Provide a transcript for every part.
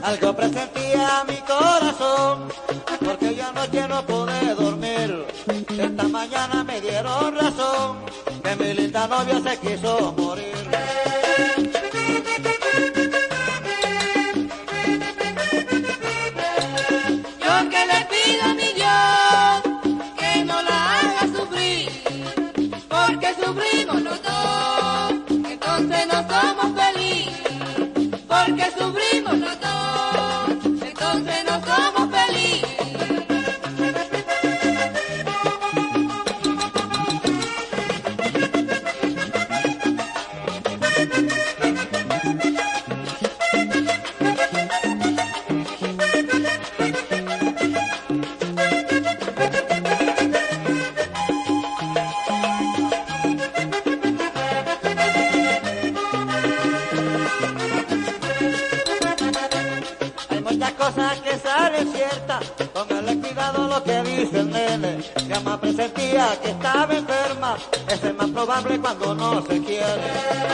Algo presentía mi corazón, porque yo anoche no pude dormir. Esta mañana me dieron razón, que mi linda novia se quiso morir. Yo que le pido a mi Dios que no la haga sufrir, porque sufrimos los dos, entonces no somos felices. Porque sufrimos los dos, entonces no somos felices. Muchas cosas que salen ciertas, póngale cuidado lo que dice el nene. Ya más presentía que estaba enferma, eso es más probable cuando no se quiere.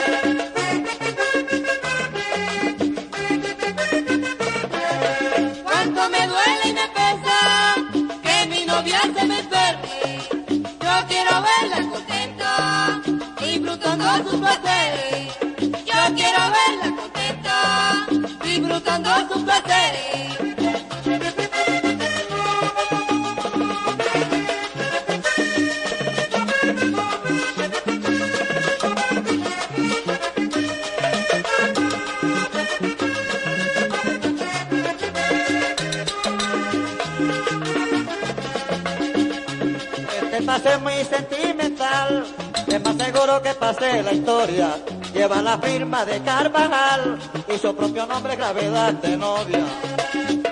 Cuánto me duele y me pesa que mi novia se me enferme. Yo quiero verla contenta, disfrutando sus placeres. Yo quiero verla contenta, disfrutando sus placeres. Este pase es muy sentimental, es más seguro que pase la historia. Lleva la firma de Carvajal y su propio nombre, Gravedad de novia.